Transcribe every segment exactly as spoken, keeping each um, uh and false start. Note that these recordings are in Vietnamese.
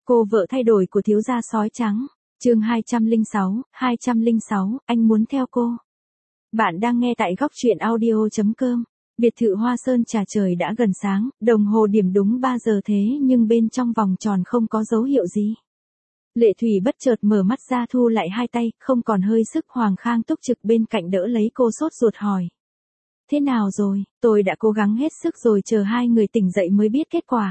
Cô vợ thay đổi của thiếu gia sói trắng. Chương hai trăm lẻ sáu, hai trăm lẻ sáu, anh muốn theo cô. Bạn đang nghe tại góc truyện audio chấm com. Biệt thự Hoa Sơn trà trời đã gần sáng, đồng hồ điểm đúng ba giờ thế nhưng bên trong vòng tròn không có dấu hiệu gì. Lệ Thủy bất chợt mở mắt ra thu lại hai tay, không còn hơi sức. Hoàng Khang túc trực bên cạnh đỡ lấy cô sốt ruột hỏi. Thế nào rồi, tôi đã cố gắng hết sức rồi, chờ hai người tỉnh dậy mới biết kết quả.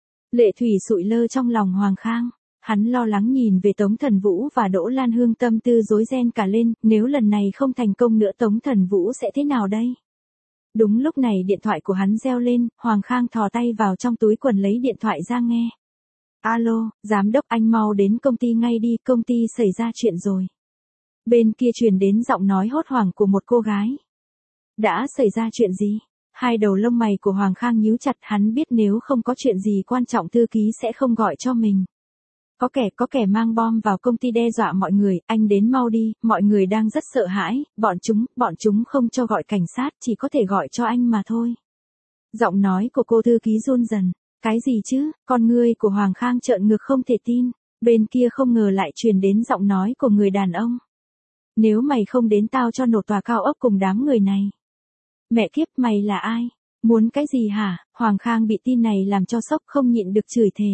Lệ Thủy sụi lơ trong lòng Hoàng Khang. Hắn lo lắng nhìn về Tống Thần Vũ và Đỗ Lan Hương, tâm tư rối ren cả lên, nếu lần này không thành công nữa Tống Thần Vũ sẽ thế nào đây? Đúng lúc này điện thoại của hắn reo lên, Hoàng Khang thò tay vào trong túi quần lấy điện thoại ra nghe. Alo, giám đốc, anh mau đến công ty ngay đi, công ty xảy ra chuyện rồi. Bên kia truyền đến giọng nói hốt hoảng của một cô gái. Đã xảy ra chuyện gì? Hai đầu lông mày của Hoàng Khang nhíu chặt, hắn biết nếu không có chuyện gì quan trọng thư ký sẽ không gọi cho mình. Có kẻ, có kẻ mang bom vào công ty đe dọa mọi người, anh đến mau đi, mọi người đang rất sợ hãi, bọn chúng, bọn chúng không cho gọi cảnh sát, chỉ có thể gọi cho anh mà thôi. Giọng nói của cô thư ký run dần, cái gì chứ, con ngươi của Hoàng Khang trợn ngược không thể tin, bên kia không ngờ lại truyền đến giọng nói của người đàn ông. Nếu mày không đến tao cho nổ tòa cao ốc cùng đám người này. Mẹ kiếp, mày là ai? Muốn cái gì hả? Hoàng Khang bị tin này làm cho sốc, không nhịn được chửi thề.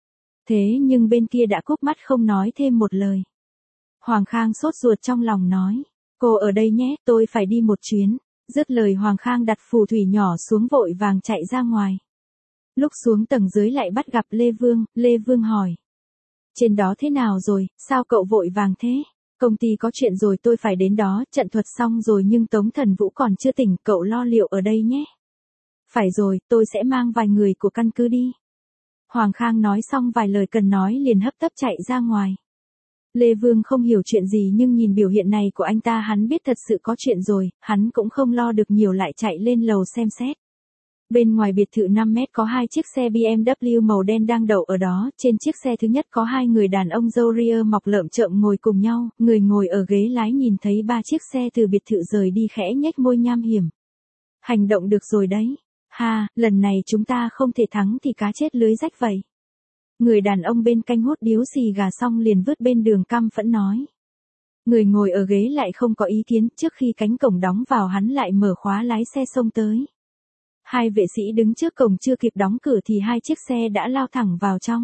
Thế nhưng bên kia đã cúp mắt không nói thêm một lời. Hoàng Khang sốt ruột trong lòng nói. Cô ở đây nhé, tôi phải đi một chuyến. Dứt lời Hoàng Khang đặt phù thủy nhỏ xuống vội vàng chạy ra ngoài. Lúc xuống tầng dưới lại bắt gặp Lê Vương, Lê Vương hỏi. Trên đó thế nào rồi, sao cậu vội vàng thế? Công ty có chuyện rồi, tôi phải đến đó, trận thuật xong rồi nhưng Tống Thần Vũ còn chưa tỉnh, cậu lo liệu ở đây nhé. Phải rồi, tôi sẽ mang vài người của căn cứ đi. Hoàng Khang nói xong vài lời cần nói liền hấp tấp chạy ra ngoài. Lê Vương không hiểu chuyện gì nhưng nhìn biểu hiện này của anh ta hắn biết thật sự có chuyện rồi, hắn cũng không lo được nhiều lại chạy lên lầu xem xét. Bên ngoài biệt thự năm mét có hai chiếc xe bê em vê màu đen đang đậu ở đó, trên chiếc xe thứ nhất có hai người đàn ông râu ria mọc lởm chởm ngồi cùng nhau, người ngồi ở ghế lái nhìn thấy ba chiếc xe từ biệt thự rời đi khẽ nhếch môi nham hiểm. Hành động được rồi đấy. Ha, lần này chúng ta không thể thắng thì cá chết lưới rách vậy. Người đàn ông bên canh hút điếu xì gà xong liền vứt bên đường căm phẫn nói. Người ngồi ở ghế lại không có ý kiến, trước khi cánh cổng đóng vào hắn lại mở khóa lái xe xông tới. Hai vệ sĩ đứng trước cổng chưa kịp đóng cửa thì hai chiếc xe đã lao thẳng vào trong.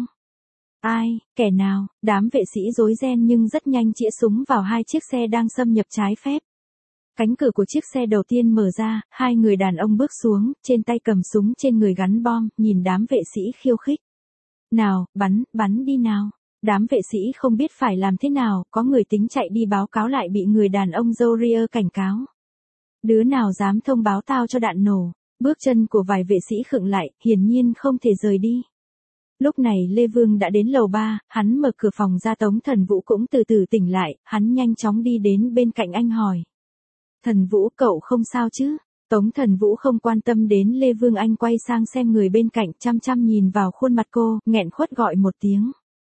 Ai, kẻ nào, đám vệ sĩ rối ren nhưng rất nhanh chĩa súng vào hai chiếc xe đang xâm nhập trái phép. Cánh cửa của chiếc xe đầu tiên mở ra, hai người đàn ông bước xuống, trên tay cầm súng trên người gắn bom, nhìn đám vệ sĩ khiêu khích. Nào, bắn, bắn đi nào. Đám vệ sĩ không biết phải làm thế nào, có người tính chạy đi báo cáo lại bị người đàn ông râu ria cảnh cáo. Đứa nào dám thông báo tao cho đạn nổ. Bước chân của vài vệ sĩ khựng lại, hiển nhiên không thể rời đi. Lúc này Lê Vương đã đến lầu ba, hắn mở cửa phòng ra, Tống Thần Vũ cũng từ từ tỉnh lại, hắn nhanh chóng đi đến bên cạnh anh hỏi. Thần Vũ, cậu không sao chứ? Tống Thần Vũ không quan tâm đến Lê Vương, anh quay sang xem người bên cạnh, chăm chăm nhìn vào khuôn mặt cô, nghẹn khuất gọi một tiếng.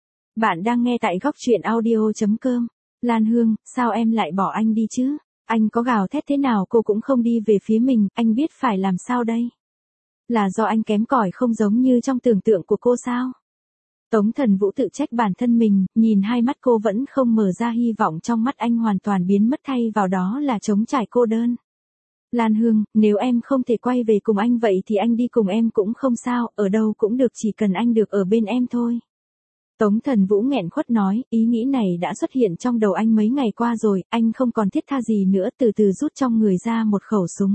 Bạn đang nghe tại góc truyện audio chấm com. Lan Hương, sao em lại bỏ anh đi chứ? Anh có gào thét thế nào cô cũng không đi về phía mình, anh biết phải làm sao đây? Là do anh kém cỏi không giống như trong tưởng tượng của cô sao? Tống Thần Vũ tự trách bản thân mình, nhìn hai mắt cô vẫn không mở ra, hy vọng trong mắt anh hoàn toàn biến mất, thay vào đó là trống trải cô đơn. Lan Hương, nếu em không thể quay về cùng anh vậy thì anh đi cùng em cũng không sao, ở đâu cũng được, chỉ cần anh được ở bên em thôi. Tống Thần Vũ nghẹn khuất nói, ý nghĩ này đã xuất hiện trong đầu anh mấy ngày qua rồi, anh không còn thiết tha gì nữa, từ từ rút trong người ra một khẩu súng.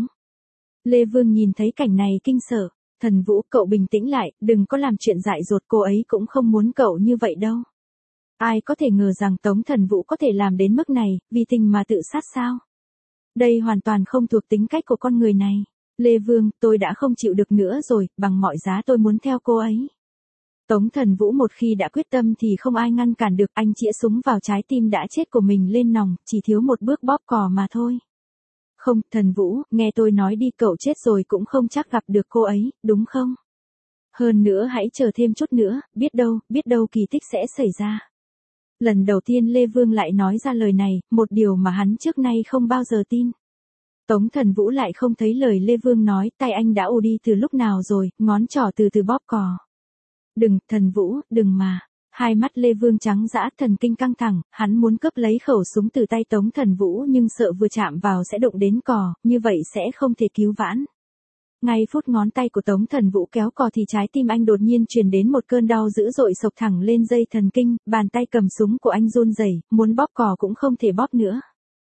Lê Vương nhìn thấy cảnh này kinh sợ. Thần Vũ, cậu bình tĩnh lại, đừng có làm chuyện dại dột, cô ấy cũng không muốn cậu như vậy đâu. Ai có thể ngờ rằng Tống Thần Vũ có thể làm đến mức này, vì tình mà tự sát sao? Đây hoàn toàn không thuộc tính cách của con người này. Lê Vương, tôi đã không chịu được nữa rồi, bằng mọi giá tôi muốn theo cô ấy. Tống Thần Vũ một khi đã quyết tâm thì không ai ngăn cản được, anh chĩa súng vào trái tim đã chết của mình lên nòng, chỉ thiếu một bước bóp cò mà thôi. Không, Thần Vũ, nghe tôi nói đi, cậu chết rồi cũng không chắc gặp được cô ấy, đúng không? Hơn nữa hãy chờ thêm chút nữa, biết đâu, biết đâu kỳ tích sẽ xảy ra. Lần đầu tiên Lê Vương lại nói ra lời này, một điều mà hắn trước nay không bao giờ tin. Tống Thần Vũ lại không thấy lời Lê Vương nói, tay anh đã ù đi từ lúc nào rồi, ngón trỏ từ từ bóp cò. Đừng, Thần Vũ, đừng mà. Hai mắt Lê Vương trắng dã, thần kinh căng thẳng, hắn muốn cướp lấy khẩu súng từ tay Tống Thần Vũ nhưng sợ vừa chạm vào sẽ đụng đến cò, như vậy sẽ không thể cứu vãn. Ngay phút ngón tay của Tống Thần Vũ kéo cò thì trái tim anh đột nhiên truyền đến một cơn đau dữ dội sộc thẳng lên dây thần kinh, bàn tay cầm súng của anh run rẩy, muốn bóp cò cũng không thể bóp nữa.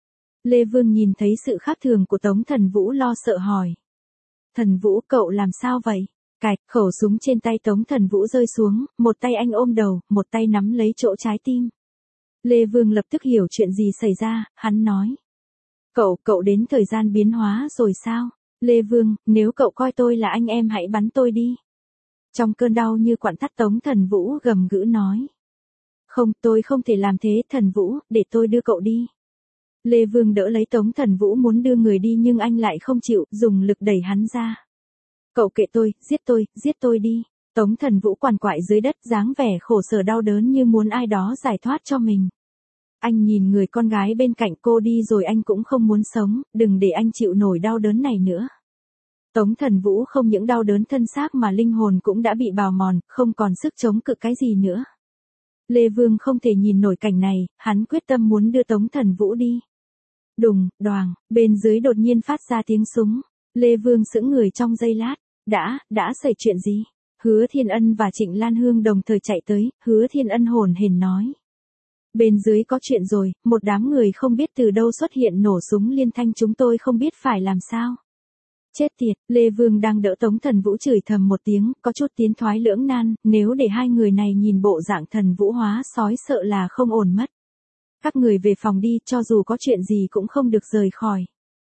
Lê Vương nhìn thấy sự khác thường của Tống Thần Vũ lo sợ hỏi. Thần Vũ, cậu làm sao vậy? Cạch, khẩu súng trên tay Tống Thần Vũ rơi xuống, một tay anh ôm đầu, một tay nắm lấy chỗ trái tim. Lê Vương lập tức hiểu chuyện gì xảy ra, hắn nói. Cậu, cậu đến thời gian biến hóa rồi sao? Lê Vương, nếu cậu coi tôi là anh em hãy bắn tôi đi. Trong cơn đau như quặn thắt Tống Thần Vũ gầm gữ nói. Không, tôi không thể làm thế, Thần Vũ, để tôi đưa cậu đi. Lê Vương đỡ lấy Tống Thần Vũ muốn đưa người đi nhưng anh lại không chịu, dùng lực đẩy hắn ra. Cậu kệ tôi, giết tôi, giết tôi đi. Tống Thần Vũ quằn quại dưới đất, dáng vẻ khổ sở đau đớn như muốn ai đó giải thoát cho mình. Anh nhìn người con gái bên cạnh cô đi rồi anh cũng không muốn sống, đừng để anh chịu nổi đau đớn này nữa. Tống Thần Vũ không những đau đớn thân xác mà linh hồn cũng đã bị bào mòn, không còn sức chống cự cái gì nữa. Lê Vương không thể nhìn nổi cảnh này, hắn quyết tâm muốn đưa Tống Thần Vũ đi. Đùng, đoàng, bên dưới đột nhiên phát ra tiếng súng. Lê Vương sững người trong giây lát. Đã, đã xảy chuyện gì? Hứa Thiên Ân và Trịnh Lan Hương đồng thời chạy tới, Hứa Thiên Ân hồn hển nói. Bên dưới có chuyện rồi, một đám người không biết từ đâu xuất hiện nổ súng liên thanh chúng tôi không biết phải làm sao. Chết tiệt, Lê Vương đang đỡ Tống Thần Vũ chửi thầm một tiếng, có chút tiến thoái lưỡng nan, nếu để hai người này nhìn bộ dạng Thần Vũ hóa sói sợ là không ổn mất. Các người về phòng đi, cho dù có chuyện gì cũng không được rời khỏi.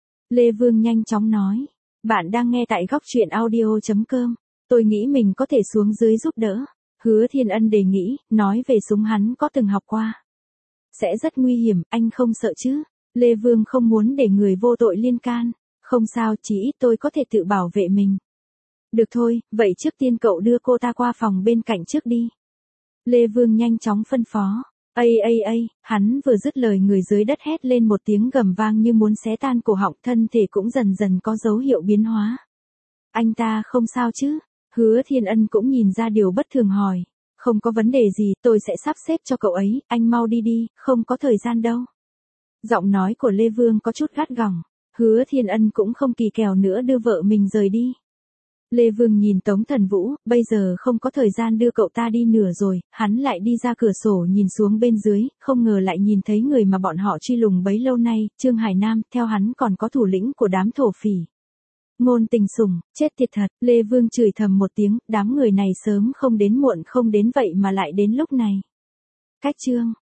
Lê Vương nhanh chóng nói. Bạn đang nghe tại góc truyện audio chấm com. Tôi nghĩ mình có thể xuống dưới giúp đỡ. Hứa Thiên Ân đề nghị, nói về súng hắn có từng học qua. Sẽ rất nguy hiểm, anh không sợ chứ? Lê Vương không muốn để người vô tội liên can. Không sao, chỉ ít tôi có thể tự bảo vệ mình. Được thôi, vậy trước tiên cậu đưa cô ta qua phòng bên cạnh trước đi. Lê Vương nhanh chóng phân phó. Ây ây ây, hắn vừa dứt lời người dưới đất hét lên một tiếng gầm vang như muốn xé tan cổ họng, thân thể cũng dần dần có dấu hiệu biến hóa. Anh ta không sao chứ? Hứa Thiên Ân cũng nhìn ra điều bất thường hỏi. Không có vấn đề gì, tôi sẽ sắp xếp cho cậu ấy, anh mau đi đi, không có thời gian đâu. Giọng nói của Lê Vương có chút gắt gỏng. Hứa Thiên Ân cũng không kỳ kèo nữa đưa vợ mình rời đi. Lê Vương nhìn Tống Thần Vũ, bây giờ không có thời gian đưa cậu ta đi nửa rồi, hắn lại đi ra cửa sổ nhìn xuống bên dưới, không ngờ lại nhìn thấy người mà bọn họ truy lùng bấy lâu nay, Trương Hải Nam, theo hắn còn có thủ lĩnh của đám thổ phỉ. Ngôn Tình Sủng, chết tiệt thật, Lê Vương chửi thầm một tiếng, đám người này sớm không đến muộn không đến vậy mà lại đến lúc này. Cách chương